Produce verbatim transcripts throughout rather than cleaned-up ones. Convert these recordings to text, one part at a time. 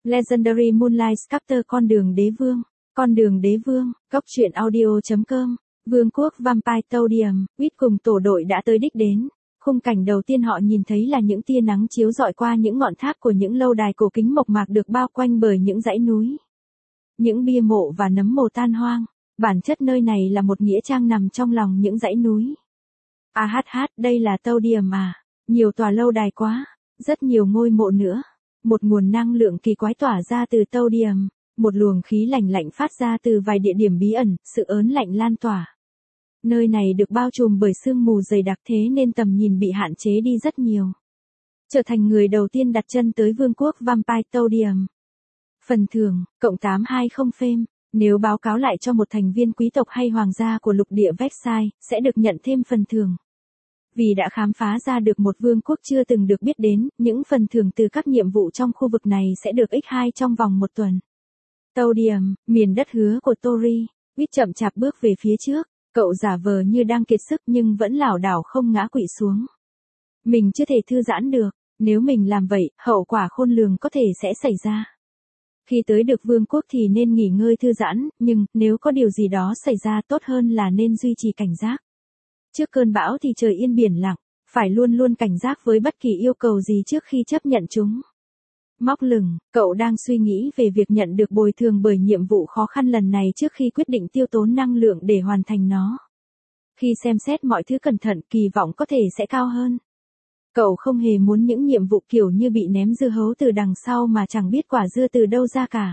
Legendary Moonlight Sculptor con đường đế vương, con đường đế vương, góc truyện audio.com, Vương quốc Vampire Toadium, Wit cùng tổ đội đã tới đích đến. Khung cảnh đầu tiên họ nhìn thấy là những tia nắng chiếu rọi qua những ngọn tháp của những lâu đài cổ kính mộc mạc được bao quanh bởi những dãy núi. Những bia mộ và nấm mồ tan hoang, bản chất nơi này là một nghĩa trang nằm trong lòng những dãy núi. A hát hát, đây là Toadium à, nhiều tòa lâu đài quá, rất nhiều ngôi mộ nữa. Một nguồn năng lượng kỳ quái tỏa ra từ Toadium, một luồng khí lạnh lạnh phát ra từ vài địa điểm bí ẩn, sự ớn lạnh lan tỏa. Nơi này được bao trùm bởi sương mù dày đặc thế nên tầm nhìn bị hạn chế đi rất nhiều. Trở thành người đầu tiên đặt chân tới vương quốc Vampire Toadium. Phần thưởng, cộng tám trăm hai mươi phêm, nếu báo cáo lại cho một thành viên quý tộc hay hoàng gia của lục địa Vexai, sẽ được nhận thêm phần thưởng. Vì đã khám phá ra được một vương quốc chưa từng được biết đến, những phần thưởng từ các nhiệm vụ trong khu vực này sẽ được nhân hai trong vòng một tuần. Toadium, miền đất hứa của Tori, Wit chậm chạp bước về phía trước, cậu giả vờ như đang kiệt sức nhưng vẫn lảo đảo không ngã quỵ xuống. Mình chưa thể thư giãn được, nếu mình làm vậy, hậu quả khôn lường có thể sẽ xảy ra. Khi tới được vương quốc thì nên nghỉ ngơi thư giãn, nhưng nếu có điều gì đó xảy ra tốt hơn là nên duy trì cảnh giác. Trước cơn bão thì trời yên biển lặng, phải luôn luôn cảnh giác với bất kỳ yêu cầu gì trước khi chấp nhận chúng. Móc lửng, cậu đang suy nghĩ về việc nhận được bồi thường bởi nhiệm vụ khó khăn lần này trước khi quyết định tiêu tốn năng lượng để hoàn thành nó. Khi xem xét mọi thứ cẩn thận, kỳ vọng có thể sẽ cao hơn. Cậu không hề muốn những nhiệm vụ kiểu như bị ném dưa hấu từ đằng sau mà chẳng biết quả dưa từ đâu ra cả.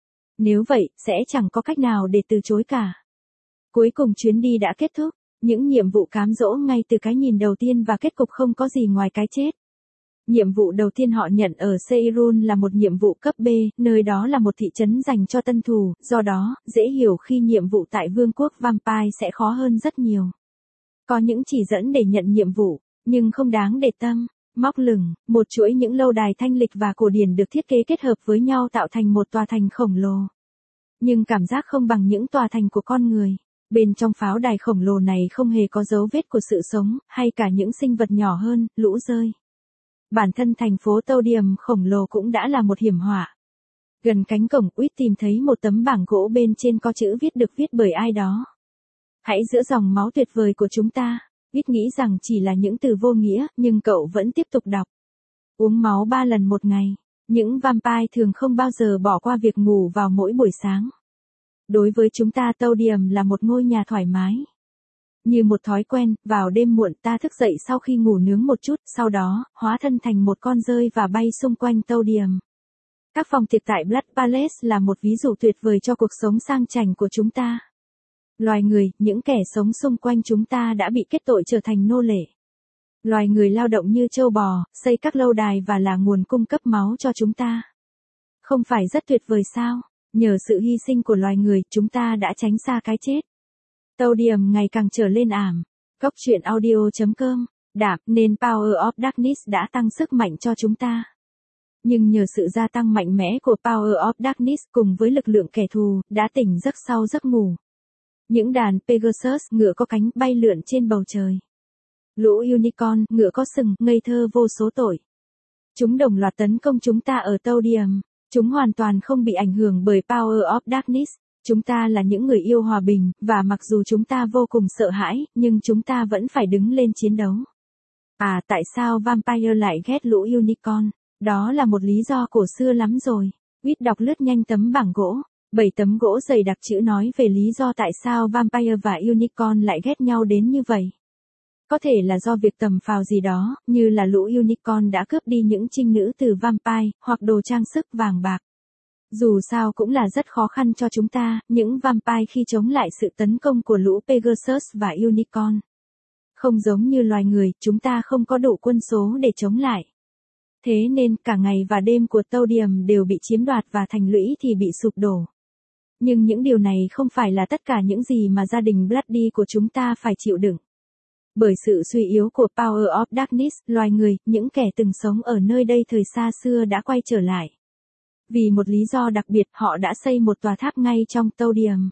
Nếu vậy, sẽ chẳng có cách nào để từ chối cả. Cuối cùng chuyến đi đã kết thúc, những nhiệm vụ cám dỗ ngay từ cái nhìn đầu tiên và kết cục không có gì ngoài cái chết. Nhiệm vụ đầu tiên họ nhận ở Seirun là một nhiệm vụ cấp B, nơi đó là một thị trấn dành cho tân thủ, do đó, dễ hiểu khi nhiệm vụ tại Vương quốc Vampire sẽ khó hơn rất nhiều. Có những chỉ dẫn để nhận nhiệm vụ, nhưng không đáng để tâm. Móc lửng, một chuỗi những lâu đài thanh lịch và cổ điển được thiết kế kết hợp với nhau tạo thành một tòa thành khổng lồ. Nhưng cảm giác không bằng những tòa thành của con người. Bên trong pháo đài khổng lồ này không hề có dấu vết của sự sống, hay cả những sinh vật nhỏ hơn, lũ rơi. Bản thân thành phố Toadium khổng lồ cũng đã là một hiểm họa. Gần cánh cổng, Wit tìm thấy một tấm bảng gỗ bên trên có chữ viết được viết bởi ai đó. Hãy giữ dòng máu tuyệt vời của chúng ta. Wit nghĩ rằng chỉ là những từ vô nghĩa, nhưng cậu vẫn tiếp tục đọc. Uống máu ba lần một ngày. Những vampire thường không bao giờ bỏ qua việc ngủ vào mỗi buổi sáng. Đối với chúng ta Toadium là một ngôi nhà thoải mái. Như một thói quen, vào đêm muộn ta thức dậy sau khi ngủ nướng một chút, sau đó, hóa thân thành một con dơi và bay xung quanh Toadium. Các phòng tiệc tại Blood Palace là một ví dụ tuyệt vời cho cuộc sống sang chảnh của chúng ta. Loài người, những kẻ sống xung quanh chúng ta đã bị kết tội trở thành nô lệ. Loài người lao động như trâu bò, xây các lâu đài và là nguồn cung cấp máu cho chúng ta. Không phải rất tuyệt vời sao? Nhờ sự hy sinh của loài người, chúng ta đã tránh xa cái chết. Toadium ngày càng trở lên ảm. Góc truyện audio.com, đạp nên Power of Darkness đã tăng sức mạnh cho chúng ta. Nhưng nhờ sự gia tăng mạnh mẽ của Power of Darkness cùng với lực lượng kẻ thù, đã tỉnh giấc sau giấc ngủ. Những đàn Pegasus, ngựa có cánh, bay lượn trên bầu trời. Lũ Unicorn, ngựa có sừng, ngây thơ vô số tội. Chúng đồng loạt tấn công chúng ta ở Toadium. Chúng hoàn toàn không bị ảnh hưởng bởi Power of Darkness. Chúng ta là những người yêu hòa bình, và mặc dù chúng ta vô cùng sợ hãi, nhưng chúng ta vẫn phải đứng lên chiến đấu. À, tại sao Vampire lại ghét lũ Unicorn? Đó là một lý do cổ xưa lắm rồi. Wit đọc lướt nhanh tấm bảng gỗ. Bảy tấm gỗ dày đặc chữ nói về lý do tại sao Vampire và Unicorn lại ghét nhau đến như vậy. Có thể là do việc tầm phào gì đó, như là lũ Unicorn đã cướp đi những trinh nữ từ Vampire, hoặc đồ trang sức vàng bạc. Dù sao cũng là rất khó khăn cho chúng ta, những Vampire khi chống lại sự tấn công của lũ Pegasus và Unicorn. Không giống như loài người, chúng ta không có đủ quân số để chống lại. Thế nên, cả ngày và đêm của Toadium đều bị chiếm đoạt và thành lũy thì bị sụp đổ. Nhưng những điều này không phải là tất cả những gì mà gia đình Bloody của chúng ta phải chịu đựng. Bởi sự suy yếu của Power of Darkness, loài người, những kẻ từng sống ở nơi đây thời xa xưa đã quay trở lại. Vì một lý do đặc biệt, họ đã xây một tòa tháp ngay trong Toadium.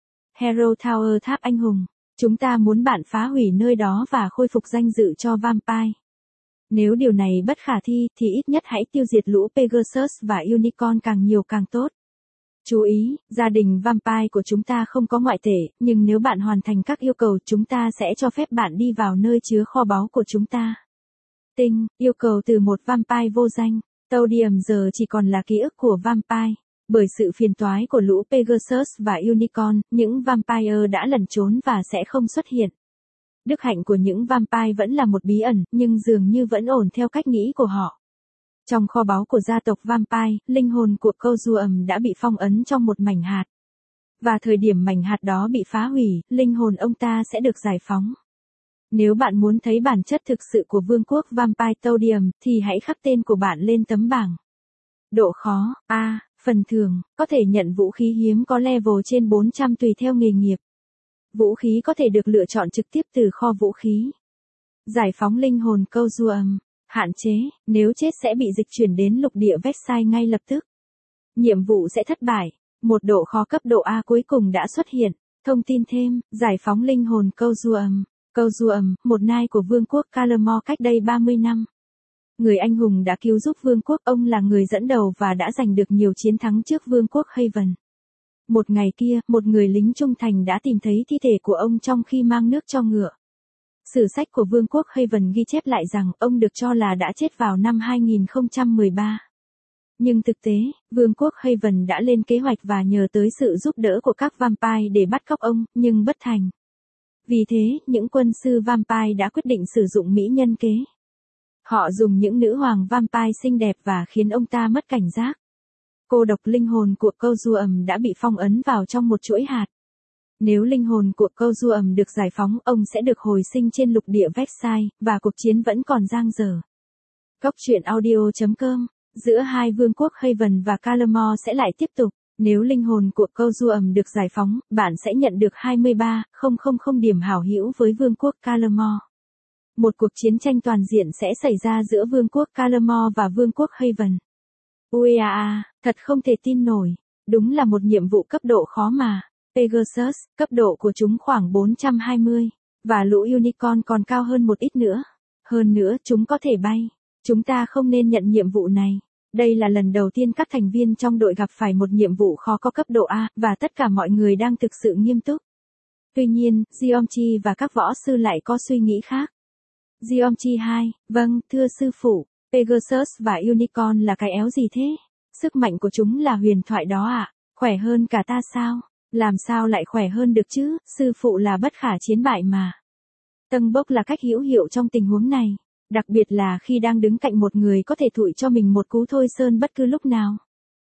Hero Tower, tháp anh hùng. Chúng ta muốn bạn phá hủy nơi đó và khôi phục danh dự cho Vampire. Nếu điều này bất khả thi thì ít nhất hãy tiêu diệt lũ Pegasus và Unicorn càng nhiều càng tốt. Chú ý, gia đình Vampire của chúng ta không có ngoại tệ, nhưng nếu bạn hoàn thành các yêu cầu chúng ta sẽ cho phép bạn đi vào nơi chứa kho báu của chúng ta. Tinh, yêu cầu từ một Vampire vô danh. Toadium giờ chỉ còn là ký ức của Vampire. Bởi sự phiền toái của lũ Pegasus và Unicorn, những Vampire đã lẩn trốn và sẽ không xuất hiện. Đức hạnh của những Vampire vẫn là một bí ẩn, nhưng dường như vẫn ổn theo cách nghĩ của họ. Trong kho báu của gia tộc Vampire, linh hồn của Kozuam đã bị phong ấn trong một mảnh hạt. Và thời điểm mảnh hạt đó bị phá hủy, linh hồn ông ta sẽ được giải phóng. Nếu bạn muốn thấy bản chất thực sự của vương quốc Vampire Toadium, thì hãy khắc tên của bạn lên tấm bảng. Độ khó, A, phần thưởng, có thể nhận vũ khí hiếm có level trên bốn trăm tùy theo nghề nghiệp. Vũ khí có thể được lựa chọn trực tiếp từ kho vũ khí. Giải phóng linh hồn Kozuam. Hạn chế, nếu chết sẽ bị dịch chuyển đến lục địa Vexai ngay lập tức. Nhiệm vụ sẽ thất bại. Một độ khó cấp độ A cuối cùng đã xuất hiện. Thông tin thêm, giải phóng linh hồn Kozuam. Kozuam, một nai của vương quốc Kalamor cách đây ba mươi năm. Người anh hùng đã cứu giúp vương quốc, ông là người dẫn đầu và đã giành được nhiều chiến thắng trước vương quốc Haven. Một ngày kia, một người lính trung thành đã tìm thấy thi thể của ông trong khi mang nước cho ngựa. Sử sách của vương quốc Haven ghi chép lại rằng ông được cho là đã chết vào năm hai nghìn không trăm mười ba. Nhưng thực tế, vương quốc Haven đã lên kế hoạch và nhờ tới sự giúp đỡ của các Vampire để bắt cóc ông, nhưng bất thành. Vì thế, những quân sư Vampire đã quyết định sử dụng mỹ nhân kế. Họ dùng những nữ hoàng Vampire xinh đẹp và khiến ông ta mất cảnh giác. Cô độc linh hồn của Kozuam đã bị phong ấn vào trong một chuỗi hạt. Nếu linh hồn của Kozuam được giải phóng, ông sẽ được hồi sinh trên lục địa Vexai, và cuộc chiến vẫn còn dang dở. Góc truyện audio chấm com, giữa hai vương quốc Haven và Kalamor sẽ lại tiếp tục. Nếu linh hồn của Kozuam được giải phóng, bạn sẽ nhận được hai mươi ba nghìn điểm hảo hữu với vương quốc Kalamor. Một cuộc chiến tranh toàn diện sẽ xảy ra giữa vương quốc Kalamor và vương quốc Haven. Uea, thật không thể tin nổi. Đúng là một nhiệm vụ cấp độ khó mà. Pegasus, cấp độ của chúng khoảng bốn trăm hai mươi. Và lũ Unicorn còn cao hơn một ít nữa. Hơn nữa, chúng có thể bay. Chúng ta không nên nhận nhiệm vụ này. Đây là lần đầu tiên các thành viên trong đội gặp phải một nhiệm vụ khó có cấp độ A, và tất cả mọi người đang thực sự nghiêm túc. Tuy nhiên, Geomchi và các võ sư lại có suy nghĩ khác. Geomchi hai, vâng, thưa sư phụ, Pegasus và Unicorn là cái éo gì thế? Sức mạnh của chúng là huyền thoại đó ạ, à? Khỏe hơn cả ta sao? Làm sao lại khỏe hơn được chứ, sư phụ là bất khả chiến bại mà. Tâng bốc là cách hữu hiệu trong tình huống này, đặc biệt là khi đang đứng cạnh một người có thể thụi cho mình một cú thôi sơn bất cứ lúc nào.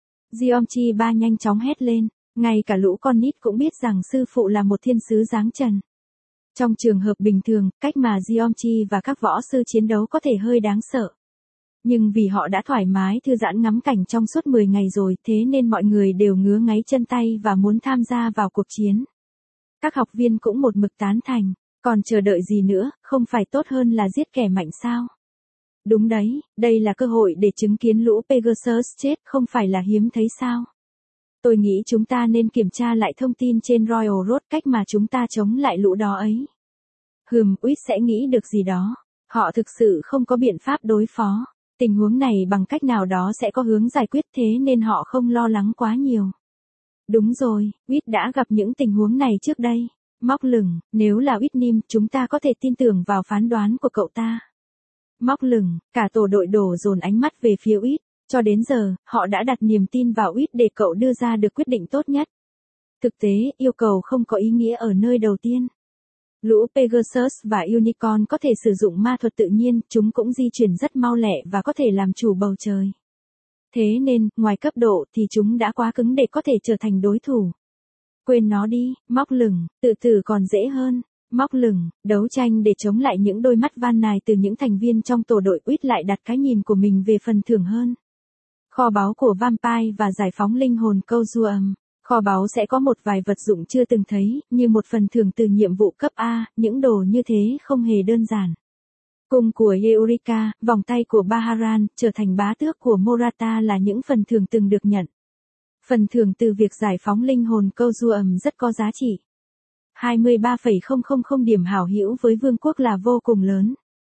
Geomchi ba nhanh chóng hét lên, ngay cả lũ con nít cũng biết rằng sư phụ là một thiên sứ giáng trần. Trong trường hợp bình thường, cách mà Geomchi và các võ sư chiến đấu có thể hơi đáng sợ. Nhưng vì họ đã thoải mái thư giãn ngắm cảnh trong suốt mười ngày rồi, thế nên mọi người đều ngứa ngáy chân tay và muốn tham gia vào cuộc chiến. Các học viên cũng một mực tán thành, còn chờ đợi gì nữa, không phải tốt hơn là giết kẻ mạnh sao? Đúng đấy, đây là cơ hội để chứng kiến lũ Pegasus chết, không phải là hiếm thấy sao? Tôi nghĩ chúng ta nên kiểm tra lại thông tin trên Royal Road cách mà chúng ta chống lại lũ đó ấy. Hừm, Uýt sẽ nghĩ được gì đó. Họ thực sự không có biện pháp đối phó. Tình huống này bằng cách nào đó sẽ có hướng giải quyết, thế nên họ không lo lắng quá nhiều. Đúng rồi, Uýt đã gặp những tình huống này trước đây. Móc lửng, nếu là Uýt Nim, chúng ta có thể tin tưởng vào phán đoán của cậu ta. Móc lửng, cả tổ đội đổ dồn ánh mắt về phía Uýt. Cho đến giờ, họ đã đặt niềm tin vào Uýt để cậu đưa ra được quyết định tốt nhất. Thực tế, yêu cầu không có ý nghĩa ở nơi đầu tiên. Lũ Pegasus và Unicorn có thể sử dụng ma thuật tự nhiên, chúng cũng di chuyển rất mau lẹ và có thể làm chủ bầu trời. Thế nên, ngoài cấp độ thì chúng đã quá cứng để có thể trở thành đối thủ. Quên nó đi, móc lửng, tự tử còn dễ hơn. Móc lửng, đấu tranh để chống lại những đôi mắt van nài từ những thành viên trong tổ đội. Uýt lại đặt cái nhìn của mình về phần thưởng hơn. Kho báu của Vampire và giải phóng linh hồn Kozuam. Kho báu sẽ có một vài vật dụng chưa từng thấy, như một phần thưởng từ nhiệm vụ cấp A, những đồ như thế không hề đơn giản. Cung của Eureka, vòng tay của Baharan, trở thành bá tước của Morata là những phần thưởng từng được nhận. Phần thưởng từ việc giải phóng linh hồn Kozuam rất có giá trị. hai mươi ba nghìn điểm hảo hữu với vương quốc là vô cùng lớn.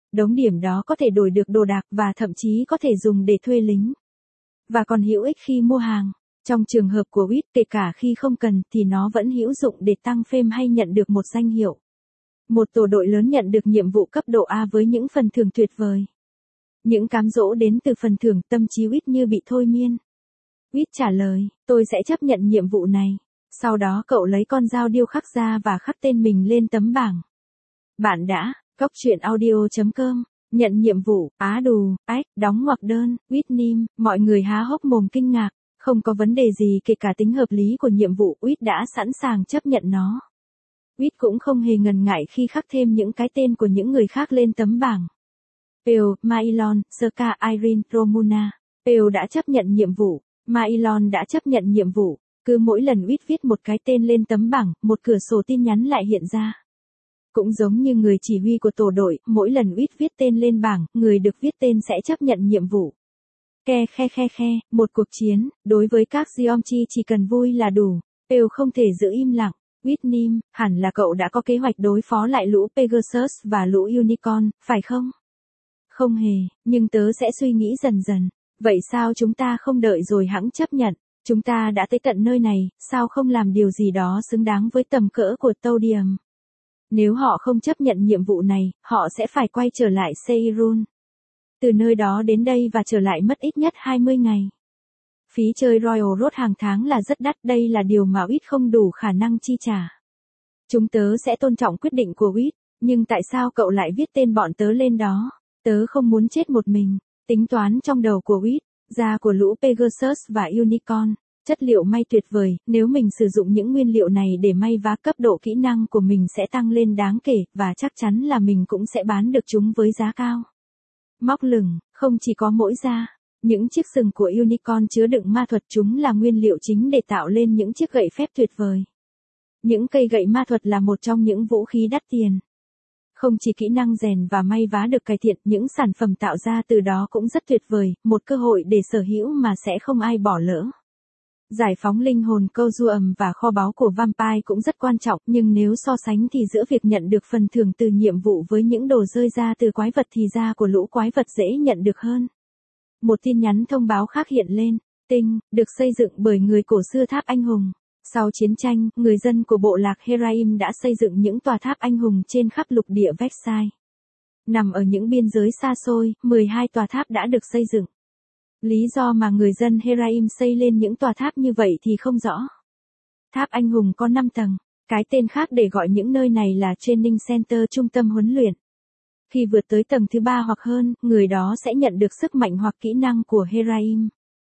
Đống điểm đó có thể đổi được đồ đạc và thậm chí có thể dùng để thuê lính. Và còn hữu ích khi mua hàng. Trong trường hợp của uýt, kể cả khi không cần thì nó vẫn hữu dụng để tăng fame hay nhận được một danh hiệu. Một tổ đội lớn nhận được nhiệm vụ cấp độ A với những phần thưởng tuyệt vời. Những cám dỗ đến từ phần thưởng, tâm trí uýt như bị thôi miên. Uýt trả lời, tôi sẽ chấp nhận nhiệm vụ này. Sau đó cậu lấy con dao điêu khắc ra và khắc tên mình lên tấm bảng. Bạn đã, cóc truyện audio chấm com, nhận nhiệm vụ, á đù, ách, đóng ngoặc đơn, uýt nim, mọi người há hốc mồm kinh ngạc. Không có vấn đề gì kể cả tính hợp lý của nhiệm vụ, uýt đã sẵn sàng chấp nhận nó. Uýt cũng không hề ngần ngại khi khắc thêm những cái tên của những người khác lên tấm bảng. Pale, Mailon, Serka, Irene, Romuna. Pale đã chấp nhận nhiệm vụ. Mailon đã chấp nhận nhiệm vụ. Cứ mỗi lần uýt viết một cái tên lên tấm bảng, một cửa sổ tin nhắn lại hiện ra. Cũng giống như người chỉ huy của tổ đội, mỗi lần uýt viết tên lên bảng, người được viết tên sẽ chấp nhận nhiệm vụ. Khe khe khe khe, một cuộc chiến, đối với các Geomchi chỉ cần vui là đủ. Pale không thể giữ im lặng. Whitney, hẳn là cậu đã có kế hoạch đối phó lại lũ Pegasus và lũ Unicorn, phải không? Không hề, nhưng tớ sẽ suy nghĩ dần dần. Vậy sao chúng ta không đợi rồi hẵng chấp nhận? Chúng ta đã tới tận nơi này, sao không làm điều gì đó xứng đáng với tầm cỡ của Todium? Nếu họ không chấp nhận nhiệm vụ này, họ sẽ phải quay trở lại Seirun. Từ nơi đó đến đây và trở lại mất ít nhất hai mươi ngày. Phí chơi Royal Road hàng tháng là rất đắt, đây là điều mà uýt không đủ khả năng chi trả. Chúng tớ sẽ tôn trọng quyết định của uýt, nhưng tại sao cậu lại viết tên bọn tớ lên đó? Tớ không muốn chết một mình. Tính toán trong đầu của uýt, da của lũ Pegasus và Unicorn, chất liệu may tuyệt vời, nếu mình sử dụng những nguyên liệu này để may vá, cấp độ kỹ năng của mình sẽ tăng lên đáng kể, và chắc chắn là mình cũng sẽ bán được chúng với giá cao. Móc lửng, không chỉ có mỗi da. Những chiếc sừng của Unicorn chứa đựng ma thuật, chúng là nguyên liệu chính để tạo lên những chiếc gậy phép tuyệt vời. Những cây gậy ma thuật là một trong những vũ khí đắt tiền. Không chỉ kỹ năng rèn và may vá được cải thiện, những sản phẩm tạo ra từ đó cũng rất tuyệt vời, một cơ hội để sở hữu mà sẽ không ai bỏ lỡ. Giải phóng linh hồn Cozuum và kho báu của Vampire cũng rất quan trọng, nhưng nếu so sánh thì giữa việc nhận được phần thưởng từ nhiệm vụ với những đồ rơi ra từ quái vật thì da của lũ quái vật dễ nhận được hơn. Một tin nhắn thông báo khác hiện lên. Tinh, được xây dựng bởi người cổ xưa tháp anh hùng. Sau chiến tranh, người dân của bộ lạc Heraim đã xây dựng những tòa tháp anh hùng trên khắp lục địa Vexai. Nằm ở những biên giới xa xôi, mười hai tòa tháp đã được xây dựng. Lý do mà người dân Heraim xây lên những tòa tháp như vậy thì không rõ. Tháp anh hùng có năm tầng. Cái tên khác để gọi những nơi này là Training Center, trung tâm huấn luyện. Khi vượt tới tầng thứ ba hoặc hơn, người đó sẽ nhận được sức mạnh hoặc kỹ năng của Heraim.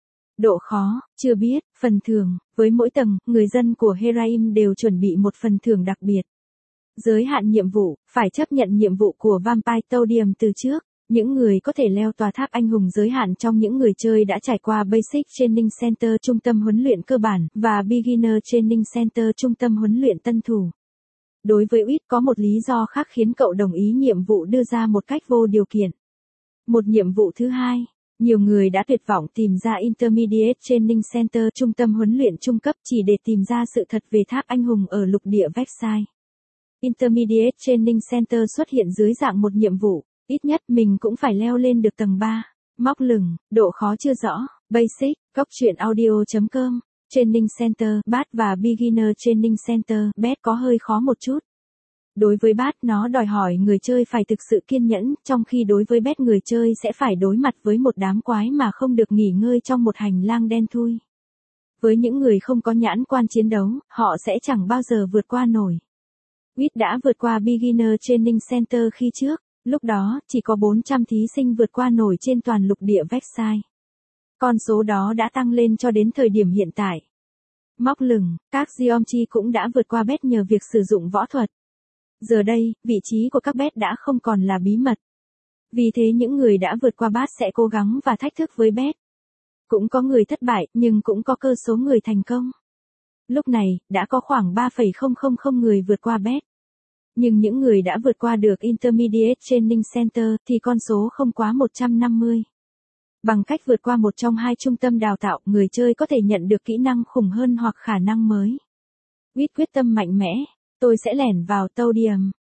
Độ khó, chưa biết, phần thưởng, với mỗi tầng, người dân của Heraim đều chuẩn bị một phần thưởng đặc biệt. Giới hạn nhiệm vụ, phải chấp nhận nhiệm vụ của Vampire Todium từ trước. Những người có thể leo tòa tháp anh hùng giới hạn trong những người chơi đã trải qua Basic Training Center, trung tâm huấn luyện cơ bản, và Beginner Training Center, trung tâm huấn luyện tân thủ. Đối với uýt có một lý do khác khiến cậu đồng ý nhiệm vụ đưa ra một cách vô điều kiện. Một nhiệm vụ thứ hai, nhiều người đã tuyệt vọng tìm ra Intermediate Training Center, trung tâm huấn luyện trung cấp chỉ để tìm ra sự thật về tháp anh hùng ở lục địa Vexai. Intermediate Training Center xuất hiện dưới dạng một nhiệm vụ, ít nhất mình cũng phải leo lên được tầng ba. Móc lửng, độ khó chưa rõ. Basic, cóc truyện audio chấm com. Training Center, bát và Beginner Training Center, bét có hơi khó một chút. Đối với bát nó đòi hỏi người chơi phải thực sự kiên nhẫn, trong khi đối với bét người chơi sẽ phải đối mặt với một đám quái mà không được nghỉ ngơi trong một hành lang đen thui. Với những người không có nhãn quan chiến đấu, họ sẽ chẳng bao giờ vượt qua nổi. uýt đã vượt qua Beginner Training Center khi trước, lúc đó chỉ có bốn trăm thí sinh vượt qua nổi trên toàn lục địa Vexai. Con số đó đã tăng lên cho đến thời điểm hiện tại. Móc lửng, các Geomchi cũng đã vượt qua bét nhờ việc sử dụng võ thuật. Giờ đây, vị trí của các bét đã không còn là bí mật. Vì thế những người đã vượt qua bát sẽ cố gắng và thách thức với bét. Cũng có người thất bại, nhưng cũng có cơ số người thành công. Lúc này, đã có khoảng ba phẩy không không không người vượt qua bét. Nhưng những người đã vượt qua được Intermediate Training Center thì con số không quá một trăm năm mươi. Bằng cách vượt qua một trong hai trung tâm đào tạo, người chơi có thể nhận được kỹ năng khủng hơn hoặc khả năng mới. uýt quyết tâm mạnh mẽ, tôi sẽ lẻn vào Todium.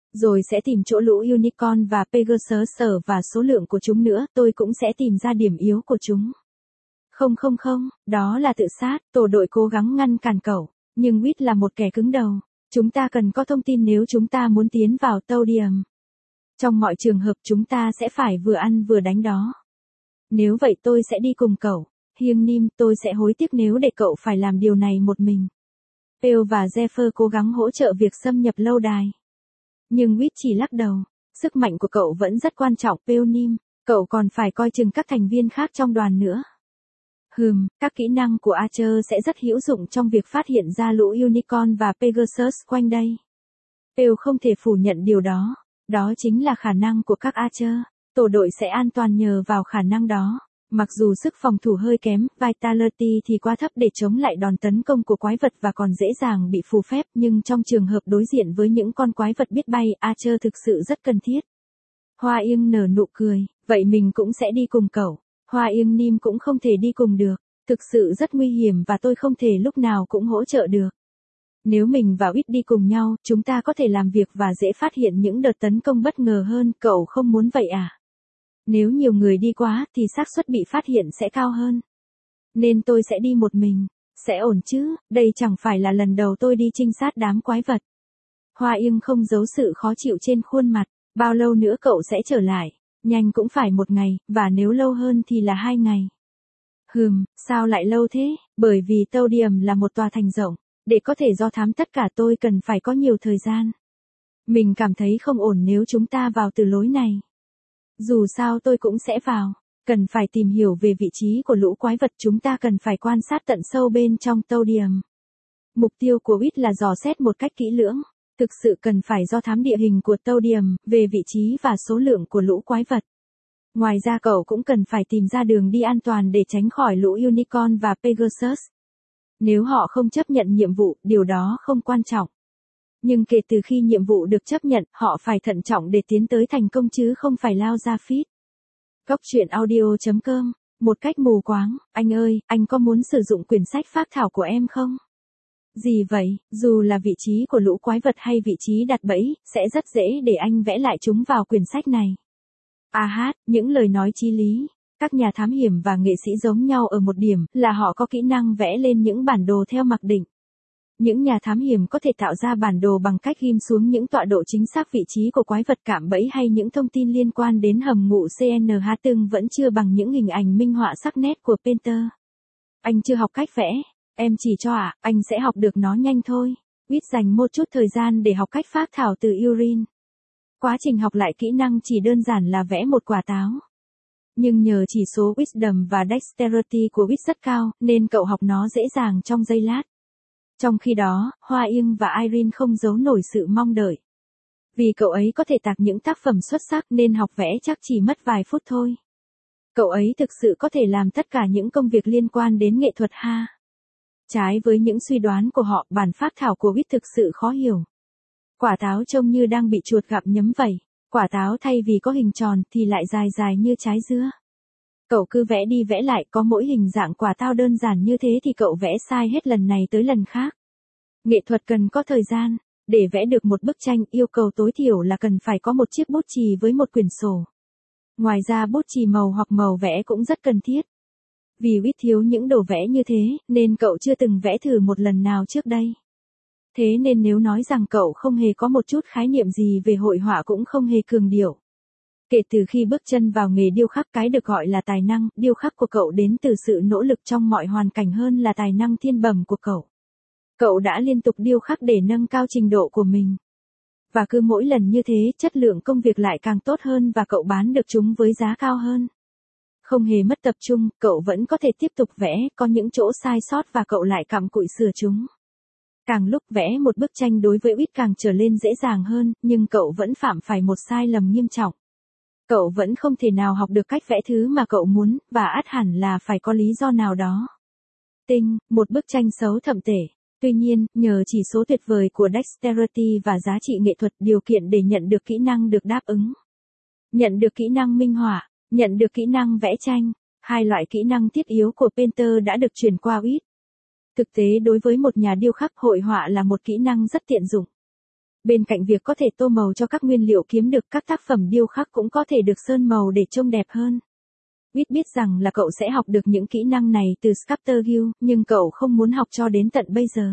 Rồi sẽ tìm chỗ lũ Unicorn và Pegasus ở và số lượng của chúng nữa, tôi cũng sẽ tìm ra điểm yếu của chúng. Không không không, đó là tự sát, tổ đội cố gắng ngăn cản cậu, nhưng Wit là một kẻ cứng đầu. Chúng ta cần có thông tin nếu chúng ta muốn tiến vào Todium. Trong mọi trường hợp chúng ta sẽ phải vừa ăn vừa đánh đó. Nếu vậy tôi sẽ đi cùng cậu. Hiêng Nim, tôi sẽ hối tiếc nếu để cậu phải làm điều này một mình. Pale và Zephyr cố gắng hỗ trợ việc xâm nhập lâu đài. Nhưng Wit chỉ lắc đầu. Sức mạnh của cậu vẫn rất quan trọng, Pale Nim. Cậu còn phải coi chừng các thành viên khác trong đoàn nữa. Hừm, các kỹ năng của Archer sẽ rất hữu dụng trong việc phát hiện ra lũ Unicorn và Pegasus quanh đây. Pale không thể phủ nhận điều đó. Đó chính là khả năng của các Archer. Tổ đội sẽ an toàn nhờ vào khả năng đó. Mặc dù sức phòng thủ hơi kém, Vitality thì quá thấp để chống lại đòn tấn công của quái vật và còn dễ dàng bị phù phép, nhưng trong trường hợp đối diện với những con quái vật biết bay, Archer thực sự rất cần thiết. Hoa Yên nở nụ cười, vậy mình cũng sẽ đi cùng cậu. Hoa Yên Nim cũng không thể đi cùng được, thực sự rất nguy hiểm và tôi không thể lúc nào cũng hỗ trợ được. Nếu mình và Wit đi cùng nhau, chúng ta có thể làm việc và dễ phát hiện những đợt tấn công bất ngờ hơn, cậu không muốn vậy à? Nếu nhiều người đi quá thì xác suất bị phát hiện sẽ cao hơn. Nên tôi sẽ đi một mình, sẽ ổn chứ, đây chẳng phải là lần đầu tôi đi trinh sát đám quái vật. Hoa Yên không giấu sự khó chịu trên khuôn mặt, bao lâu nữa cậu sẽ trở lại? Nhanh cũng phải một ngày, và nếu lâu hơn thì là hai ngày. Hừm, sao lại lâu thế? Bởi vì Todium là một tòa thành rộng, để có thể do thám tất cả tôi cần phải có nhiều thời gian. Mình cảm thấy không ổn nếu chúng ta vào từ lối này. Dù sao tôi cũng sẽ vào, cần phải tìm hiểu về vị trí của lũ quái vật, chúng ta cần phải quan sát tận sâu bên trong Todium. Mục tiêu của Wit là dò xét một cách kỹ lưỡng. Thực sự cần phải do thám địa hình của Todium, về vị trí và số lượng của lũ quái vật. Ngoài ra cậu cũng cần phải tìm ra đường đi an toàn để tránh khỏi lũ Unicorn và Pegasus. Nếu họ không chấp nhận nhiệm vụ, điều đó không quan trọng. Nhưng kể từ khi nhiệm vụ được chấp nhận, họ phải thận trọng để tiến tới thành công chứ không phải lao ra feed. Góc truyện audio chấm com, một cách mù quáng, anh ơi, anh có muốn sử dụng quyển sách phác thảo của em không? Gì vậy, dù là vị trí của lũ quái vật hay vị trí đặt bẫy, sẽ rất dễ để anh vẽ lại chúng vào quyển sách này. À hát, những lời nói chí lý. Các nhà thám hiểm và nghệ sĩ giống nhau ở một điểm, là họ có kỹ năng vẽ lên những bản đồ theo mặc định. Những nhà thám hiểm có thể tạo ra bản đồ bằng cách ghim xuống những tọa độ chính xác vị trí của quái vật cạm bẫy hay những thông tin liên quan đến hầm ngụ xê en hát tương vẫn chưa bằng những hình ảnh minh họa sắc nét của Painter. Anh chưa học cách vẽ. Em chỉ cho ạ, à, anh sẽ học được nó nhanh thôi. Wit dành một chút thời gian để học cách phác thảo từ Urin. Quá trình học lại kỹ năng chỉ đơn giản là vẽ một quả táo. Nhưng nhờ chỉ số Wisdom và Dexterity của Wit rất cao, nên cậu học nó dễ dàng trong giây lát. Trong khi đó, Hoa Yên và Irene không giấu nổi sự mong đợi. Vì cậu ấy có thể tạc những tác phẩm xuất sắc nên học vẽ chắc chỉ mất vài phút thôi. Cậu ấy thực sự có thể làm tất cả những công việc liên quan đến nghệ thuật ha. Trái với những suy đoán của họ, bản phác thảo của Wit thực sự khó hiểu. Quả táo trông như đang bị chuột gặm nhấm vậy. Quả táo thay vì có hình tròn thì lại dài dài như trái dưa. Cậu cứ vẽ đi vẽ lại, có mỗi hình dạng quả táo đơn giản như thế thì cậu vẽ sai hết lần này tới lần khác. Nghệ thuật cần có thời gian. Để vẽ được một bức tranh, yêu cầu tối thiểu là cần phải có một chiếc bút chì với một quyển sổ. Ngoài ra bút chì màu hoặc màu vẽ cũng rất cần thiết. Vì Wit thiếu những đồ vẽ như thế, nên cậu chưa từng vẽ thử một lần nào trước đây. Thế nên nếu nói rằng cậu không hề có một chút khái niệm gì về hội họa cũng không hề cường điệu. Kể từ khi bước chân vào nghề điêu khắc, cái được gọi là tài năng, điêu khắc của cậu đến từ sự nỗ lực trong mọi hoàn cảnh hơn là tài năng thiên bẩm của cậu. Cậu đã liên tục điêu khắc để nâng cao trình độ của mình. Và cứ mỗi lần như thế, chất lượng công việc lại càng tốt hơn và cậu bán được chúng với giá cao hơn. Không hề mất tập trung, cậu vẫn có thể tiếp tục vẽ, có những chỗ sai sót và cậu lại cặm cụi sửa chúng. Càng lúc vẽ một bức tranh đối với Wit càng trở lên dễ dàng hơn, nhưng cậu vẫn phạm phải một sai lầm nghiêm trọng. Cậu vẫn không thể nào học được cách vẽ thứ mà cậu muốn, và ắt hẳn là phải có lý do nào đó. Tinh, một bức tranh xấu thậm tệ. Tuy nhiên, nhờ chỉ số tuyệt vời của Dexterity và giá trị nghệ thuật, điều kiện để nhận được kỹ năng được đáp ứng. Nhận được kỹ năng minh họa, nhận được kỹ năng vẽ tranh, hai loại kỹ năng thiết yếu của Painter đã được truyền qua Wit. Thực tế đối với một nhà điêu khắc, hội họa là một kỹ năng rất tiện dụng. Bên cạnh việc có thể tô màu cho các nguyên liệu kiếm được, các tác phẩm điêu khắc cũng có thể được sơn màu để trông đẹp hơn. Whit biết rằng là cậu sẽ học được những kỹ năng này từ Sculptor Guild, nhưng cậu không muốn học cho đến tận bây giờ.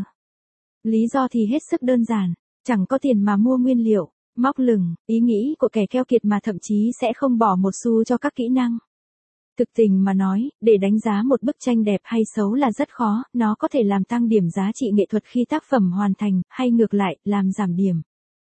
Lý do thì hết sức đơn giản, chẳng có tiền mà mua nguyên liệu, móc lửng, ý nghĩ của kẻ keo kiệt mà thậm chí sẽ không bỏ một xu cho các kỹ năng. Thực tình mà nói, để đánh giá một bức tranh đẹp hay xấu là rất khó, nó có thể làm tăng điểm giá trị nghệ thuật khi tác phẩm hoàn thành, hay ngược lại, làm giảm điểm.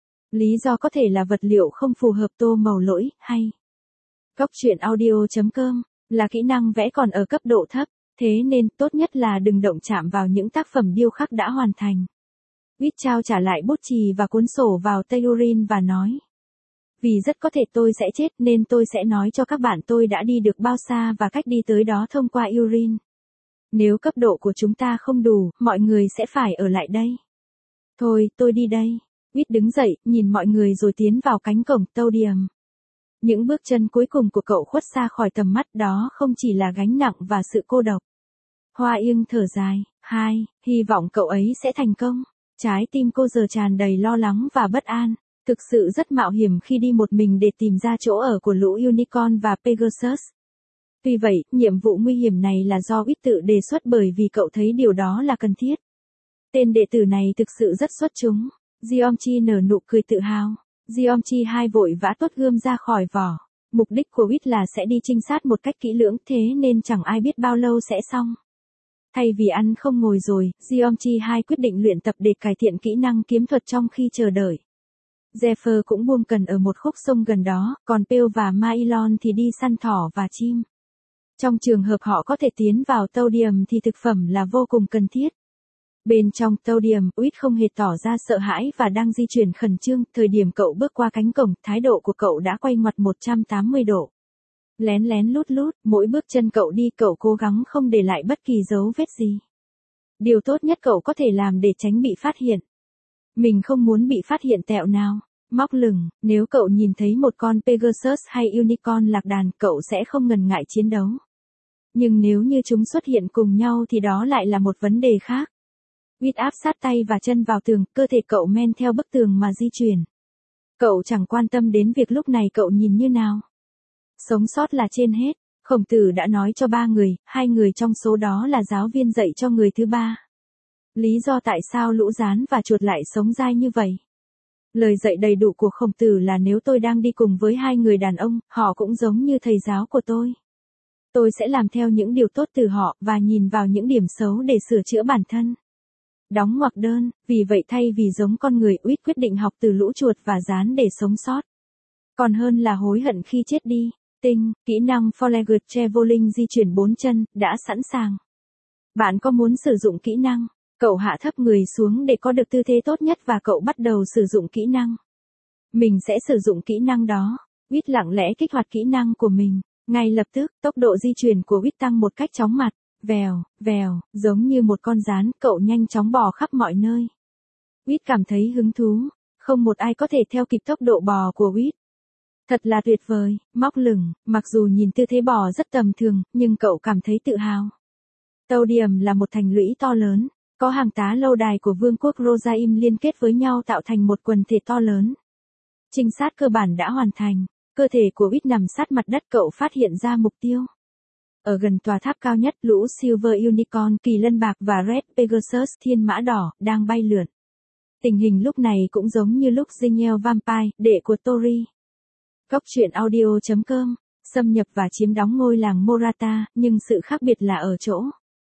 Lý do có thể là vật liệu không phù hợp, tô màu lỗi, hay Góc truyện audio chấm com là kỹ năng vẽ còn ở cấp độ thấp, thế nên tốt nhất là đừng động chạm vào những tác phẩm điêu khắc đã hoàn thành. Whit trao trả lại bút chì và cuốn sổ vào tay Urin và nói. Vì rất có thể tôi sẽ chết nên tôi sẽ nói cho các bạn tôi đã đi được bao xa và cách đi tới đó thông qua Urin. Nếu cấp độ của chúng ta không đủ, mọi người sẽ phải ở lại đây. Thôi, tôi đi đây. Whit đứng dậy, nhìn mọi người rồi tiến vào cánh cổng Todium. Những bước chân cuối cùng của cậu khuất xa khỏi tầm mắt, đó không chỉ là gánh nặng và sự cô độc. Hoa Yên thở dài, hai, hy vọng cậu ấy sẽ thành công. Trái tim cô giờ tràn đầy lo lắng và bất an. Thực sự rất mạo hiểm khi đi một mình để tìm ra chỗ ở của lũ Unicorn và Pegasus. Tuy vậy, nhiệm vụ nguy hiểm này là do Whit tự đề xuất bởi vì cậu thấy điều đó là cần thiết. Tên đệ tử này thực sự rất xuất chúng. Giomchi nở nụ cười tự hào. Giomchi hai vội vã tuốt gươm ra khỏi vỏ. Mục đích của Whit là sẽ đi trinh sát một cách kỹ lưỡng, thế nên chẳng ai biết bao lâu sẽ xong. Thay vì ăn không ngồi rồi, Giomchi hai quyết định luyện tập để cải thiện kỹ năng kiếm thuật trong khi chờ đợi. Zephyr cũng buông cần ở một khúc sông gần đó, còn Pale và Mailon thì đi săn thỏ và chim. Trong trường hợp họ có thể tiến vào Todium thì thực phẩm là vô cùng cần thiết. Bên trong Todium, Whit không hề tỏ ra sợ hãi và đang di chuyển khẩn trương. Thời điểm cậu bước qua cánh cổng, thái độ của cậu đã quay ngoặt một trăm tám mươi độ. Lén lén lút lút, mỗi bước chân cậu đi, cậu cố gắng không để lại bất kỳ dấu vết gì. Điều tốt nhất cậu có thể làm để tránh bị phát hiện. Mình không muốn bị phát hiện tẹo nào. Móc lửng, nếu cậu nhìn thấy một con Pegasus hay Unicorn lạc đàn, cậu sẽ không ngần ngại chiến đấu. Nhưng nếu như chúng xuất hiện cùng nhau thì đó lại là một vấn đề khác. Whit áp sát tay và chân vào tường, cơ thể cậu men theo bức tường mà di chuyển. Cậu chẳng quan tâm đến việc lúc này cậu nhìn như nào. Sống sót là trên hết. Khổng Tử đã nói cho ba người, hai người trong số đó là giáo viên dạy cho người thứ ba. Lý do tại sao lũ gián và chuột lại sống dai như vậy? Lời dạy đầy đủ của Khổng Tử là nếu tôi đang đi cùng với hai người đàn ông, họ cũng giống như thầy giáo của tôi. Tôi sẽ làm theo những điều tốt từ họ và nhìn vào những điểm xấu để sửa chữa bản thân. Đóng ngoặc đơn, vì vậy thay vì giống con người, Whit quyết định học từ lũ chuột và gián để sống sót. Còn hơn là hối hận khi chết đi. Tinh, kỹ năng Four-legged Traveling di chuyển bốn chân, đã sẵn sàng. Bạn có muốn sử dụng kỹ năng? Cậu hạ thấp người xuống để có được tư thế tốt nhất và cậu bắt đầu sử dụng kỹ năng. Mình sẽ sử dụng kỹ năng đó. Whit lặng lẽ kích hoạt kỹ năng của mình. Ngay lập tức, tốc độ di chuyển của Whit tăng một cách chóng mặt. Vèo, vèo, giống như một con gián, cậu nhanh chóng bò khắp mọi nơi. Whit cảm thấy hứng thú. Không một ai có thể theo kịp tốc độ bò của Whit. Thật là tuyệt vời. Móc lửng, mặc dù nhìn tư thế bò rất tầm thường, nhưng cậu cảm thấy tự hào. Todium là một thành lũy to lớn. Có hàng tá lâu đài của vương quốc Rosaim liên kết với nhau tạo thành một quần thể to lớn. Trinh sát cơ bản đã hoàn thành. Cơ thể của Whit nằm sát mặt đất, cậu phát hiện ra mục tiêu. Ở gần tòa tháp cao nhất, lũ Silver Unicorn, kỳ lân bạc và Red Pegasus, thiên mã đỏ, đang bay lượn. Tình hình lúc này cũng giống như lúc Zingel Vampire, đệ của Tori. Góc truyện audio chấm com, xâm nhập và chiếm đóng ngôi làng Morata, nhưng sự khác biệt là ở chỗ.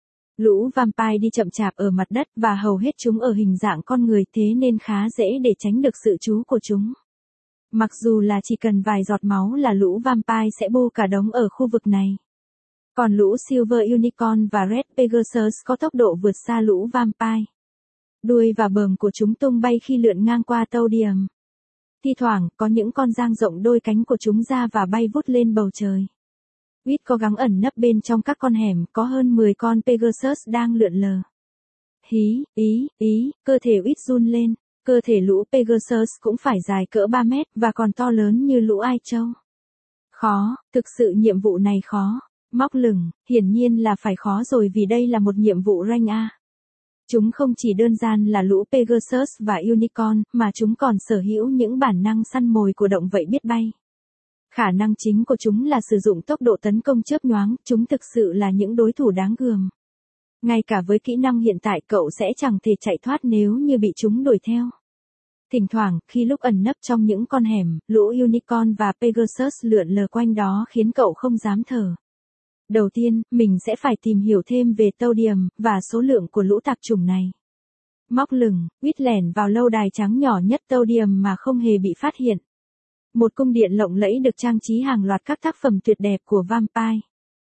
Lũ vampire đi chậm chạp ở mặt đất và hầu hết chúng ở hình dạng con người, thế nên khá dễ để tránh được sự chú của chúng. Mặc dù là chỉ cần vài giọt máu là lũ vampire sẽ bu cả đống ở khu vực này. Còn lũ Silver Unicorn và Red Pegasus có tốc độ vượt xa lũ vampire. Đuôi và bờm của chúng tung bay khi lượn ngang qua Todium. Thi thoảng, có những con dang rộng đôi cánh của chúng ra và bay vút lên bầu trời. Whit cố gắng ẩn nấp bên trong các con hẻm, có hơn mười con Pegasus đang lượn lờ. Hí, ý, ý, cơ thể Whit run lên, cơ thể lũ Pegasus cũng phải dài cỡ ba mét và còn to lớn như lũ Ai Châu. Khó, thực sự nhiệm vụ này khó. Móc lửng, hiển nhiên là phải khó rồi vì đây là một nhiệm vụ rank A. Chúng không chỉ đơn giản là lũ Pegasus và Unicorn, mà chúng còn sở hữu những bản năng săn mồi của động vật biết bay. Khả năng chính của chúng là sử dụng tốc độ tấn công chớp nhoáng, chúng thực sự là những đối thủ đáng gờm. Ngay cả với kỹ năng hiện tại cậu sẽ chẳng thể chạy thoát nếu như bị chúng đuổi theo. Thỉnh thoảng, khi lúc ẩn nấp trong những con hẻm, lũ Unicorn và Pegasus lượn lờ quanh đó khiến cậu không dám thở. Đầu tiên, mình sẽ phải tìm hiểu thêm về Taudium, và số lượng của lũ tạp chủng này. Móc lửng, Whit lẻn vào lâu đài trắng nhỏ nhất Taudium mà không hề bị phát hiện. Một cung điện lộng lẫy được trang trí hàng loạt các tác phẩm tuyệt đẹp của Vampire.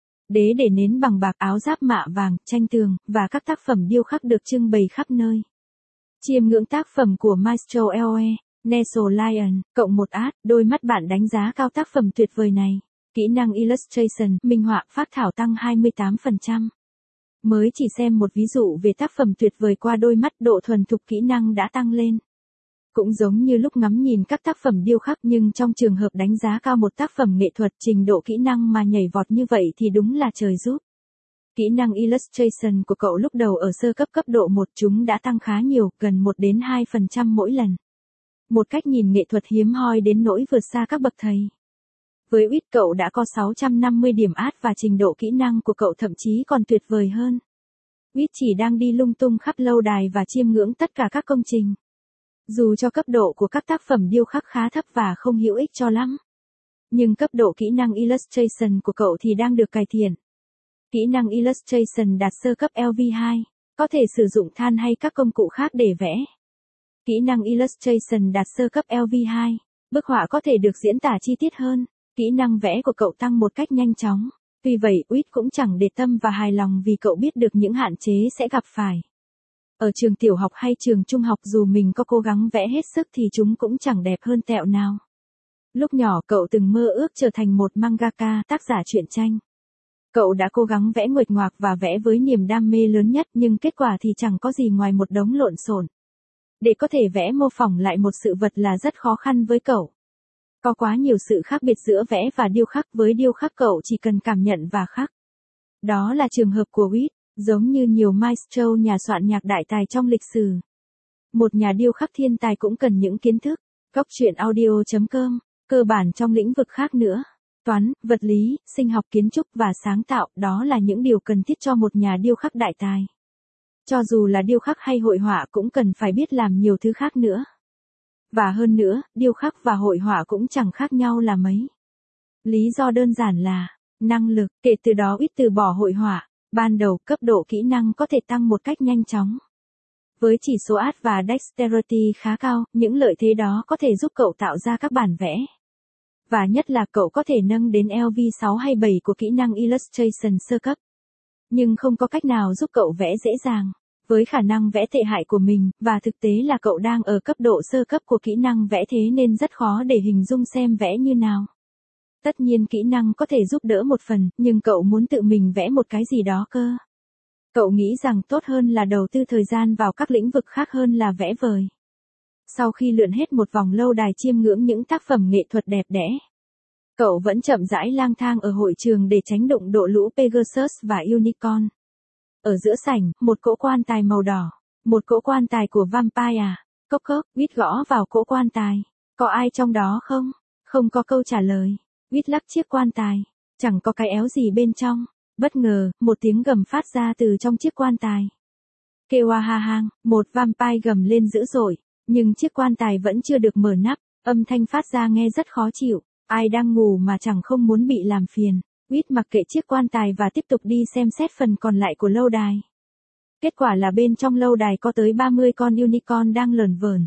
Đế để nến bằng bạc, áo giáp mạ vàng, tranh tường, và các tác phẩm điêu khắc được trưng bày khắp nơi. Chiêm ngưỡng tác phẩm của Maestro Elwe, Nestle Lion, cộng một át, đôi mắt bạn đánh giá cao tác phẩm tuyệt vời này. Kỹ năng Illustration, minh họa, phác thảo tăng hai mươi tám phần trăm. Mới chỉ xem một ví dụ về tác phẩm tuyệt vời qua đôi mắt, độ thuần thục kỹ năng đã tăng lên. Cũng giống như lúc ngắm nhìn các tác phẩm điêu khắc, nhưng trong trường hợp đánh giá cao một tác phẩm nghệ thuật, trình độ kỹ năng mà nhảy vọt như vậy thì đúng là trời giúp. Kỹ năng Illustration của cậu lúc đầu ở sơ cấp cấp độ một, chúng đã tăng khá nhiều, gần một đến hai phần trăm mỗi lần. Một cách nhìn nghệ thuật hiếm hoi đến nỗi vượt xa các bậc thầy. Với Whit cậu đã có sáu trăm năm mươi điểm át và trình độ kỹ năng của cậu thậm chí còn tuyệt vời hơn. Whit chỉ đang đi lung tung khắp lâu đài và chiêm ngưỡng tất cả các công trình. Dù cho cấp độ của các tác phẩm điêu khắc khá thấp và không hữu ích cho lắm. Nhưng cấp độ kỹ năng Illustration của cậu thì đang được cải thiện. Kỹ năng Illustration đạt sơ cấp L V hai, có thể sử dụng than hay các công cụ khác để vẽ. Kỹ năng Illustration đạt sơ cấp L V hai, bức họa có thể được diễn tả chi tiết hơn. Kỹ năng vẽ của cậu tăng một cách nhanh chóng. Tuy vậy, Whit cũng chẳng để tâm và hài lòng vì cậu biết được những hạn chế sẽ gặp phải. Ở trường tiểu học hay trường trung học, dù mình có cố gắng vẽ hết sức thì chúng cũng chẳng đẹp hơn tẹo nào. Lúc nhỏ cậu từng mơ ước trở thành một mangaka, tác giả truyện tranh. Cậu đã cố gắng vẽ nguệch ngoạc và vẽ với niềm đam mê lớn nhất, nhưng kết quả thì chẳng có gì ngoài một đống lộn xộn. Để có thể vẽ mô phỏng lại một sự vật là rất khó khăn với cậu. Có quá nhiều sự khác biệt giữa vẽ và điêu khắc, với điêu khắc cậu chỉ cần cảm nhận và khắc. Đó là trường hợp của Whit, giống như nhiều maestro, nhà soạn nhạc đại tài trong lịch sử. Một nhà điêu khắc thiên tài cũng cần những kiến thức, góc truyện audio chấm com, cơ bản trong lĩnh vực khác nữa. Toán, vật lý, sinh học, kiến trúc và sáng tạo, đó là những điều cần thiết cho một nhà điêu khắc đại tài. Cho dù là điêu khắc hay hội họa cũng cần phải biết làm nhiều thứ khác nữa. Và hơn nữa, điêu khắc và hội họa cũng chẳng khác nhau là mấy. Lý do đơn giản là, năng lực, kể từ đó Whit từ bỏ hội họa, ban đầu cấp độ kỹ năng có thể tăng một cách nhanh chóng. Với chỉ số át và dexterity khá cao, những lợi thế đó có thể giúp cậu tạo ra các bản vẽ. Và nhất là cậu có thể nâng đến L V sáu hay bảy của kỹ năng Illustration sơ cấp. Nhưng không có cách nào giúp cậu vẽ dễ dàng. Với khả năng vẽ tệ hại của mình, và thực tế là cậu đang ở cấp độ sơ cấp của kỹ năng vẽ, thế nên rất khó để hình dung xem vẽ như nào. Tất nhiên kỹ năng có thể giúp đỡ một phần, nhưng cậu muốn tự mình vẽ một cái gì đó cơ. Cậu nghĩ rằng tốt hơn là đầu tư thời gian vào các lĩnh vực khác hơn là vẽ vời. Sau khi lượn hết một vòng lâu đài chiêm ngưỡng những tác phẩm nghệ thuật đẹp đẽ, cậu vẫn chậm rãi lang thang ở hội trường để tránh đụng độ lũ Pegasus và Unicorn. Ở giữa sảnh, một cỗ quan tài màu đỏ. Một cỗ quan tài của Vampire à? Cốc cốc, Whit gõ vào cỗ quan tài. Có ai trong đó không? Không có câu trả lời. Whit lắc chiếc quan tài. Chẳng có cái éo gì bên trong. Bất ngờ, một tiếng gầm phát ra từ trong chiếc quan tài. Kêu a ha hang, một Vampire gầm lên dữ dội. Nhưng chiếc quan tài vẫn chưa được mở nắp. Âm thanh phát ra nghe rất khó chịu. Ai đang ngủ mà chẳng không muốn bị làm phiền. Whit mặc kệ chiếc quan tài và tiếp tục đi xem xét phần còn lại của lâu đài. Kết quả là bên trong lâu đài có tới ba mươi con unicorn đang lởn vởn.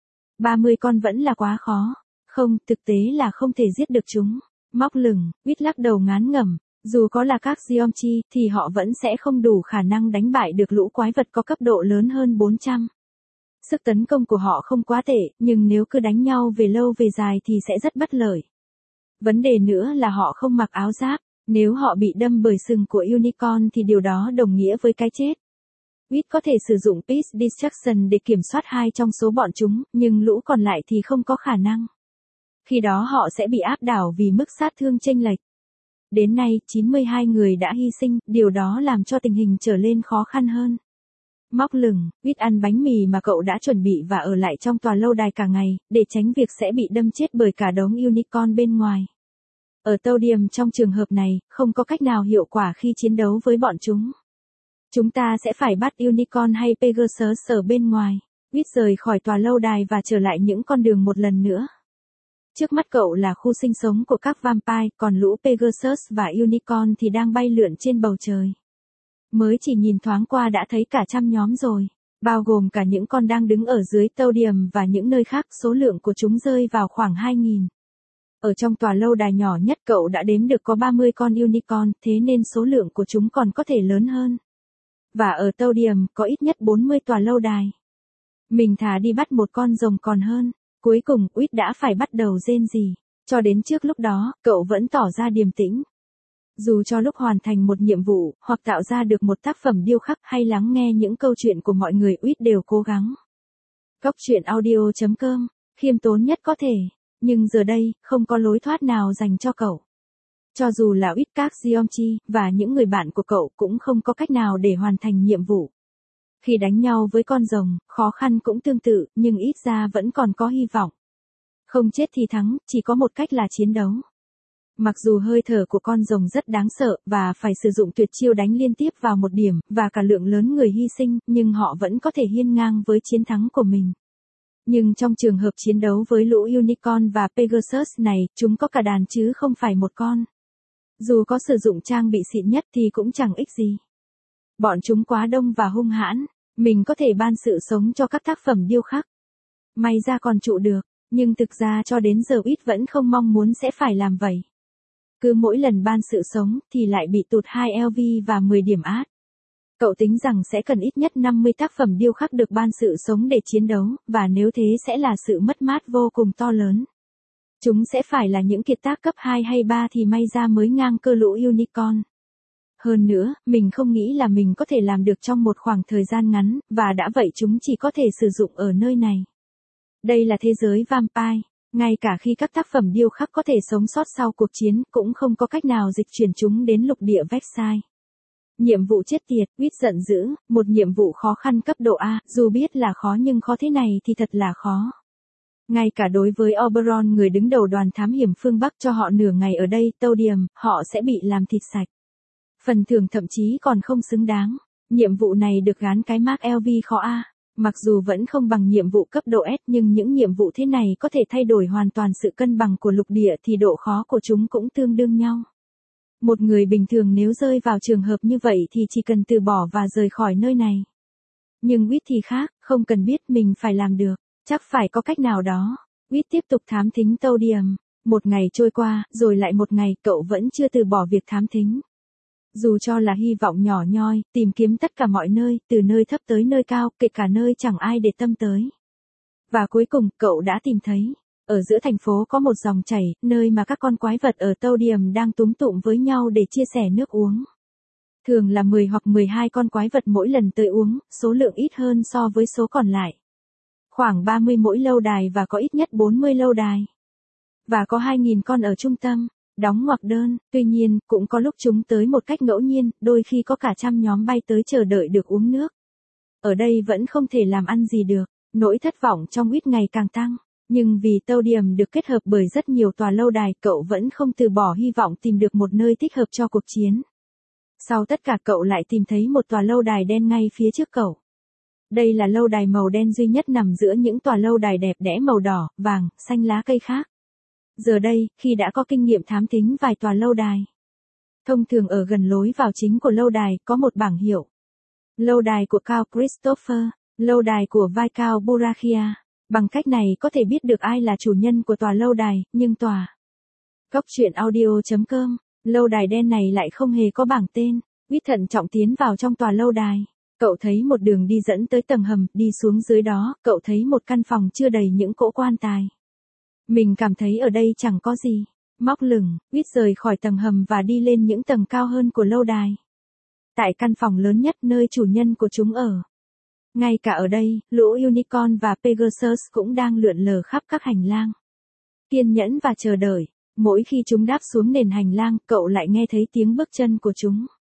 ba mươi con vẫn là quá khó. Không, thực tế là không thể giết được chúng. Móc lửng, Whit lắc đầu ngán ngẩm. Dù có là các Geomchi, thì họ vẫn sẽ không đủ khả năng đánh bại được lũ quái vật có cấp độ lớn hơn bốn trăm. Sức tấn công của họ không quá tệ, nhưng nếu cứ đánh nhau về lâu về dài thì sẽ rất bất lợi. Vấn đề nữa là họ không mặc áo giáp. Nếu họ bị đâm bởi sừng của unicorn thì điều đó đồng nghĩa với cái chết. Whit có thể sử dụng Peace Distraction để kiểm soát hai trong số bọn chúng, nhưng lũ còn lại thì không có khả năng. Khi đó họ sẽ bị áp đảo vì mức sát thương chênh lệch. Đến nay, chín mươi hai người đã hy sinh, điều đó làm cho tình hình trở lên khó khăn hơn. Móc lửng, Quýt ăn bánh mì mà cậu đã chuẩn bị và ở lại trong tòa lâu đài cả ngày, để tránh việc sẽ bị đâm chết bởi cả đống unicorn bên ngoài. Ở Todium trong trường hợp này, không có cách nào hiệu quả khi chiến đấu với bọn chúng. Chúng ta sẽ phải bắt unicorn hay Pegasus ở bên ngoài. Quýt rời khỏi tòa lâu đài và trở lại những con đường một lần nữa. Trước mắt cậu là khu sinh sống của các vampire, còn lũ Pegasus và unicorn thì đang bay lượn trên bầu trời. Mới chỉ nhìn thoáng qua đã thấy cả trăm nhóm rồi, bao gồm cả những con đang đứng ở dưới Todium và những nơi khác, số lượng của chúng rơi vào khoảng hai nghìn. Ở trong tòa lâu đài nhỏ nhất cậu đã đếm được có ba mươi con unicorn, thế nên số lượng của chúng còn có thể lớn hơn. Và ở Todium có ít nhất bốn mươi tòa lâu đài. Mình thà đi bắt một con rồng còn hơn. Cuối cùng, Quýt đã phải bắt đầu rên rỉ. Cho đến trước lúc đó, cậu vẫn tỏ ra điềm tĩnh. Dù cho lúc hoàn thành một nhiệm vụ, hoặc tạo ra được một tác phẩm điêu khắc hay lắng nghe những câu chuyện của mọi người, Quýt đều cố gắng. Cóc truyện audio chấm com, khiêm tốn nhất có thể. Nhưng giờ đây, không có lối thoát nào dành cho cậu. Cho dù là Quýt các Giomchi, và những người bạn của cậu cũng không có cách nào để hoàn thành nhiệm vụ. Khi đánh nhau với con rồng, khó khăn cũng tương tự, nhưng ít ra vẫn còn có hy vọng. Không chết thì thắng, chỉ có một cách là chiến đấu. Mặc dù hơi thở của con rồng rất đáng sợ, và phải sử dụng tuyệt chiêu đánh liên tiếp vào một điểm, và cả lượng lớn người hy sinh, nhưng họ vẫn có thể hiên ngang với chiến thắng của mình. Nhưng trong trường hợp chiến đấu với lũ unicorn và Pegasus này, chúng có cả đàn chứ không phải một con. Dù có sử dụng trang bị xịn nhất thì cũng chẳng ích gì. Bọn chúng quá đông và hung hãn, mình có thể ban sự sống cho các tác phẩm điêu khắc. May ra còn trụ được, nhưng thực ra cho đến giờ Quýt vẫn không mong muốn sẽ phải làm vậy. Cứ mỗi lần ban sự sống thì lại bị tụt hai L V và mười điểm át. Cậu tính rằng sẽ cần ít nhất năm mươi tác phẩm điêu khắc được ban sự sống để chiến đấu, và nếu thế sẽ là sự mất mát vô cùng to lớn. Chúng sẽ phải là những kiệt tác cấp hai hay ba thì may ra mới ngang cơ lũ unicorn. Hơn nữa, mình không nghĩ là mình có thể làm được trong một khoảng thời gian ngắn, và đã vậy chúng chỉ có thể sử dụng ở nơi này. Đây là thế giới vampire, ngay cả khi các tác phẩm điêu khắc có thể sống sót sau cuộc chiến, cũng không có cách nào dịch chuyển chúng đến lục địa Vexai. Nhiệm vụ chết tiệt, Quýt giận dữ, một nhiệm vụ khó khăn cấp độ A, dù biết là khó nhưng khó thế này thì thật là khó. Ngay cả đối với Oberon, người đứng đầu đoàn thám hiểm phương Bắc, cho họ nửa ngày ở đây, Todium, họ sẽ bị làm thịt sạch. Phần thưởng thậm chí còn không xứng đáng. Nhiệm vụ này được gán cái mác L V khó A. Mặc dù vẫn không bằng nhiệm vụ cấp độ S, nhưng những nhiệm vụ thế này có thể thay đổi hoàn toàn sự cân bằng của lục địa thì độ khó của chúng cũng tương đương nhau. Một người bình thường nếu rơi vào trường hợp như vậy thì chỉ cần từ bỏ và rời khỏi nơi này. Nhưng Quýt thì khác, không cần biết mình phải làm được. Chắc phải có cách nào đó. Quýt tiếp tục thám thính Todium. Một ngày trôi qua, rồi lại một ngày, cậu vẫn chưa từ bỏ việc thám thính. Dù cho là hy vọng nhỏ nhoi, tìm kiếm tất cả mọi nơi, từ nơi thấp tới nơi cao, kể cả nơi chẳng ai để tâm tới. Và cuối cùng, cậu đã tìm thấy. Ở giữa thành phố có một dòng chảy, nơi mà các con quái vật ở Todium đang túm tụm với nhau để chia sẻ nước uống. Thường là mười hoặc mười hai con quái vật mỗi lần tới uống, số lượng ít hơn so với số còn lại. Khoảng ba mươi mỗi lâu đài và có ít nhất bốn mươi lâu đài. Và có hai nghìn con ở trung tâm, đóng ngoặc đơn, tuy nhiên, cũng có lúc chúng tới một cách ngẫu nhiên, đôi khi có cả trăm nhóm bay tới chờ đợi được uống nước. Ở đây vẫn không thể làm ăn gì được, nỗi thất vọng trong Quýt ngày càng tăng. Nhưng vì Todium được kết hợp bởi rất nhiều tòa lâu đài, cậu vẫn không từ bỏ hy vọng tìm được một nơi thích hợp cho cuộc chiến. Sau tất cả cậu lại tìm thấy một tòa lâu đài đen ngay phía trước cậu. Đây là lâu đài màu đen duy nhất nằm giữa những tòa lâu đài đẹp đẽ màu đỏ, vàng, xanh lá cây khác. Giờ đây, khi đã có kinh nghiệm thám thính vài tòa lâu đài. Thông thường ở gần lối vào chính của lâu đài, có một bảng hiệu. Lâu đài của Count Christopher, lâu đài của Viscount Borachia. Bằng cách này có thể biết được ai là chủ nhân của tòa lâu đài, nhưng tòa. Cóc truyện audio chấm com, lâu đài đen này lại không hề có bảng tên. Quýt thận trọng tiến vào trong tòa lâu đài. Cậu thấy một đường đi dẫn tới tầng hầm, đi xuống dưới đó, cậu thấy một căn phòng chưa đầy những cỗ quan tài. Mình cảm thấy ở đây chẳng có gì. Móc lửng, Quýt rời khỏi tầng hầm và đi lên những tầng cao hơn của lâu đài. Tại căn phòng lớn nhất nơi chủ nhân của chúng ở. Ngay cả ở đây, lũ unicorn và Pegasus cũng đang lượn lờ khắp các hành lang. Kiên nhẫn và chờ đợi, mỗi khi chúng đáp xuống nền hành lang, cậu lại nghe thấy tiếng bước chân của chúng.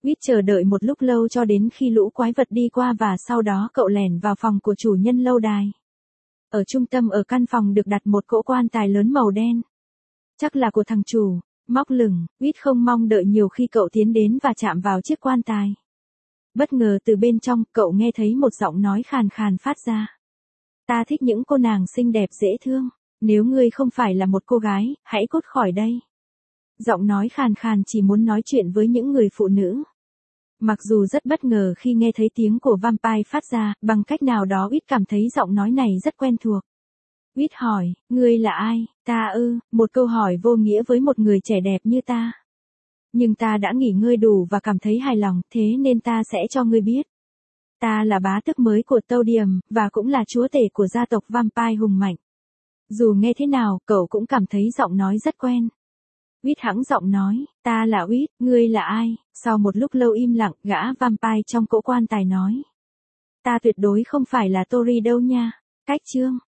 Quýt chờ đợi một lúc lâu cho đến khi lũ quái vật đi qua và sau đó cậu lẻn vào phòng của chủ nhân lâu đài. Ở trung tâm ở căn phòng được đặt một cỗ quan tài lớn màu đen. Chắc là của thằng chủ. Móc lửng, Quýt không mong đợi nhiều khi cậu tiến đến và chạm vào chiếc quan tài. Bất ngờ từ bên trong, cậu nghe thấy một giọng nói khàn khàn phát ra. Ta thích những cô nàng xinh đẹp dễ thương. Nếu ngươi không phải là một cô gái, hãy cút khỏi đây. Giọng nói khàn khàn chỉ muốn nói chuyện với những người phụ nữ. Mặc dù rất bất ngờ khi nghe thấy tiếng của vampire phát ra, bằng cách nào đó Quýt cảm thấy giọng nói này rất quen thuộc. Quýt hỏi, ngươi là ai? Ta ư, một câu hỏi vô nghĩa với một người trẻ đẹp như ta. Nhưng ta đã nghỉ ngơi đủ và cảm thấy hài lòng, thế nên ta sẽ cho ngươi biết. Ta là bá tước mới của Todium, và cũng là chúa tể của gia tộc vampire hùng mạnh. Dù nghe thế nào, cậu cũng cảm thấy giọng nói rất quen. Quýt hắng giọng nói, ta là Quýt, ngươi là ai? Sau một lúc lâu im lặng, gã vampire trong cỗ quan tài nói. Ta tuyệt đối không phải là Tori đâu nha. Cách chương.